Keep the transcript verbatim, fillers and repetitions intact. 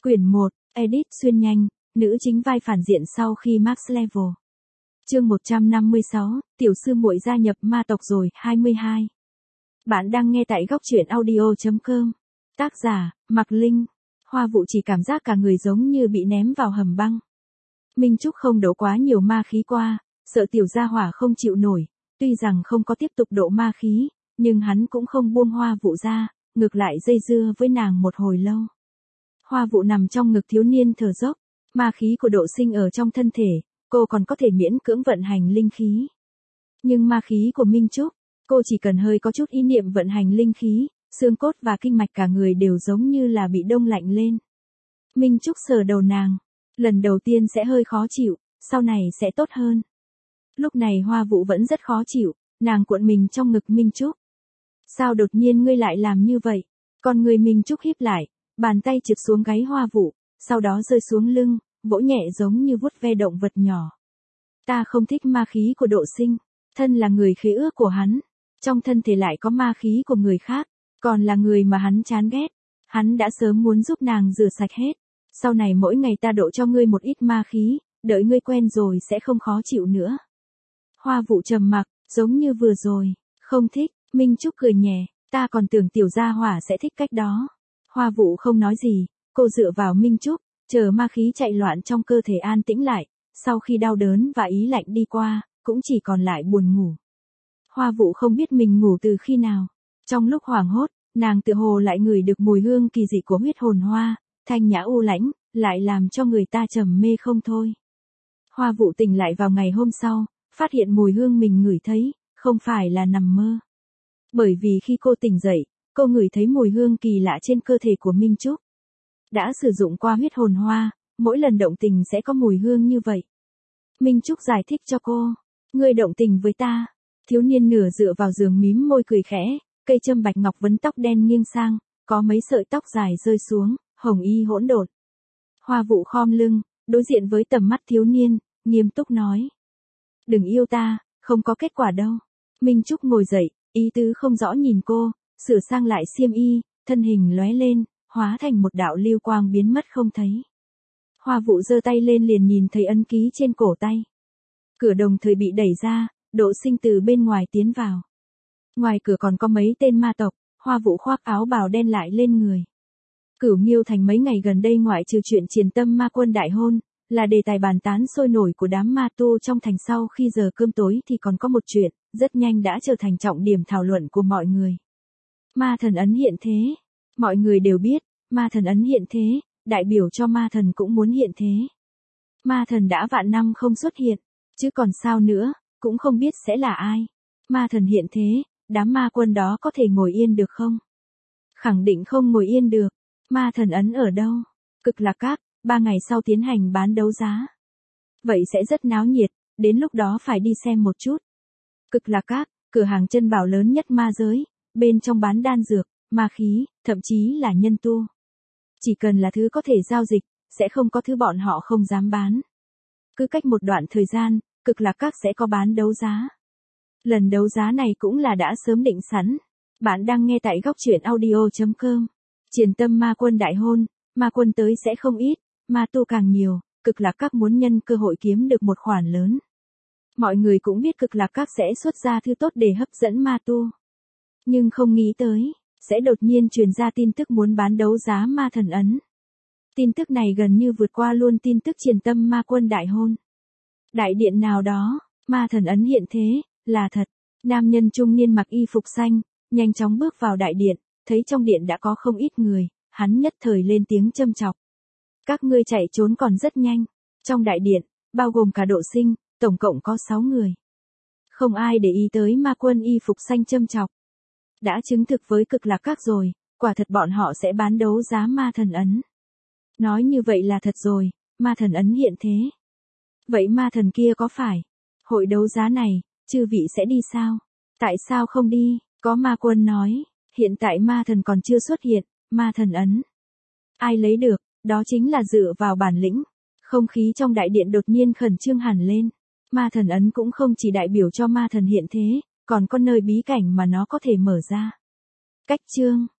Quyển một, Edit xuyên nhanh, nữ chính vai phản diện sau khi Max Level. Chương một trăm năm mươi sáu, tiểu sư muội gia nhập ma tộc rồi, hai mươi hai. Bạn đang nghe tại góc truyện audio chấm com. Tác giả, Mạc Linh. Hoa Vụ chỉ cảm giác cả người giống như bị ném vào hầm băng. Minh Trúc không đổ quá nhiều ma khí qua, sợ tiểu gia hỏa không chịu nổi, tuy rằng không có tiếp tục độ ma khí, nhưng hắn cũng không buông Hoa Vụ ra, ngược lại dây dưa với nàng một hồi lâu. Hoa Vụ nằm trong ngực thiếu niên thở dốc, ma khí của Độ Sinh ở trong thân thể, cô còn có thể miễn cưỡng vận hành linh khí. Nhưng ma khí của Minh Trúc, cô chỉ cần hơi có chút ý niệm vận hành linh khí, xương cốt và kinh mạch cả người đều giống như là bị đông lạnh lên. Minh Trúc sờ đầu nàng, lần đầu tiên sẽ hơi khó chịu, sau này sẽ tốt hơn. Lúc này Hoa Vụ vẫn rất khó chịu, nàng cuộn mình trong ngực Minh Trúc. Sao đột nhiên ngươi lại làm như vậy? Con người Minh Trúc híp lại, bàn tay trượt xuống gáy Hoa Vụ, sau đó rơi xuống lưng, vỗ nhẹ giống như vuốt ve động vật nhỏ. Ta không thích ma khí của Độ Sinh, thân là người khế ước của hắn, trong thân thể lại có ma khí của người khác, còn là người mà hắn chán ghét. Hắn đã sớm muốn giúp nàng rửa sạch hết. Sau này mỗi ngày ta độ cho ngươi một ít ma khí, đợi ngươi quen rồi sẽ không khó chịu nữa. Hoa Vụ trầm mặc, giống như vừa rồi, không thích. Minh Trúc cười nhẹ, ta còn tưởng tiểu gia hỏa sẽ thích cách đó. Hoa Vụ không nói gì, cô dựa vào Minh Trúc, chờ ma khí chạy loạn trong cơ thể an tĩnh lại, sau khi đau đớn và ý lạnh đi qua, cũng chỉ còn lại buồn ngủ. Hoa Vụ không biết mình ngủ từ khi nào. Trong lúc hoảng hốt, nàng tựa hồ lại ngửi được mùi hương kỳ dị của huyết hồn hoa, thanh nhã u lãnh, lại làm cho người ta trầm mê không thôi. Hoa Vụ tỉnh lại vào ngày hôm sau, phát hiện mùi hương mình ngửi thấy, không phải là nằm mơ. Bởi vì khi cô tỉnh dậy, cô ngửi thấy mùi hương kỳ lạ trên cơ thể của Minh Trúc. Đã sử dụng qua huyết hồn hoa, mỗi lần động tình sẽ có mùi hương như vậy. Minh Trúc giải thích cho cô, ngươi động tình với ta. Thiếu niên nửa dựa vào giường mím môi cười khẽ, cây châm bạch ngọc vấn tóc đen nghiêng sang, có mấy sợi tóc dài rơi xuống, hồng y hỗn độn. Hoa Vụ khom lưng, đối diện với tầm mắt thiếu niên, nghiêm túc nói. Đừng yêu ta, không có kết quả đâu. Minh Trúc ngồi dậy, ý tứ không rõ nhìn cô, sửa sang lại xiêm y, thân hình lóe lên, hóa thành một đạo lưu quang biến mất không thấy. Hoa Vụ giơ tay lên liền nhìn thấy ấn ký trên cổ tay. Cửa đồng thời bị đẩy ra, Độ Sinh từ bên ngoài tiến vào. Ngoài cửa còn có mấy tên ma tộc, Hoa Vụ khoác áo bào đen lại lên người. Cửu Nghiêu Thành mấy ngày gần đây ngoại trừ chuyện Triền Tâm Ma Quân đại hôn, là đề tài bàn tán sôi nổi của đám ma tu trong thành. Sau khi giờ cơm tối thì còn có một chuyện, rất nhanh đã trở thành trọng điểm thảo luận của mọi người. Ma thần ấn hiện thế. Mọi người đều biết, ma thần ấn hiện thế, đại biểu cho ma thần cũng muốn hiện thế. Ma thần đã vạn năm không xuất hiện, chứ còn sao nữa, cũng không biết sẽ là ai. Ma thần hiện thế, đám ma quân đó có thể ngồi yên được không? Khẳng định không ngồi yên được. Ma thần ấn ở đâu? Cực Lạc Các, ba ngày sau tiến hành bán đấu giá. Vậy sẽ rất náo nhiệt, đến lúc đó phải đi xem một chút. Cực Lạc Các, cửa hàng chân bảo lớn nhất ma giới, bên trong bán đan dược, ma khí, thậm chí là nhân tu. Chỉ cần là thứ có thể giao dịch, sẽ không có thứ bọn họ không dám bán. Cứ cách một đoạn thời gian, Cực Lạc Các sẽ có bán đấu giá. Lần đấu giá này cũng là đã sớm định sẵn. Bạn đang nghe tại góc truyện audio chấm com. Triền Tâm Ma Quân đại hôn, ma quân tới sẽ không ít, ma tu càng nhiều, Cực Lạc Các muốn nhân cơ hội kiếm được một khoản lớn. Mọi người cũng biết Cực Lạc Các sẽ xuất ra thứ tốt để hấp dẫn ma tu. Nhưng không nghĩ tới, sẽ đột nhiên truyền ra tin tức muốn bán đấu giá ma thần ấn. Tin tức này gần như vượt qua luôn tin tức Triền Tâm Ma Quân đại hôn. Đại điện nào đó, ma thần ấn hiện thế, là thật. Nam nhân trung niên mặc y phục xanh, nhanh chóng bước vào đại điện, thấy trong điện đã có không ít người, hắn nhất thời lên tiếng châm chọc. Các ngươi chạy trốn còn rất nhanh. Trong đại điện, bao gồm cả Độ Sinh, tổng cộng có sáu người. Không ai để ý tới ma quân y phục xanh châm chọc. Đã chứng thực với Cực Lạc Các rồi, quả thật bọn họ sẽ bán đấu giá ma thần ấn. Nói như vậy là thật rồi, ma thần ấn hiện thế. Vậy ma thần kia có phải? Hội đấu giá này, chư vị sẽ đi sao? Tại sao không đi? Có ma quân nói, hiện tại ma thần còn chưa xuất hiện, ma thần ấn. Ai lấy được, đó chính là dựa vào bản lĩnh. Không khí trong đại điện đột nhiên khẩn trương hẳn lên. Ma thần ấn cũng không chỉ đại biểu cho ma thần hiện thế, còn có nơi bí cảnh mà nó có thể mở ra. Cách chương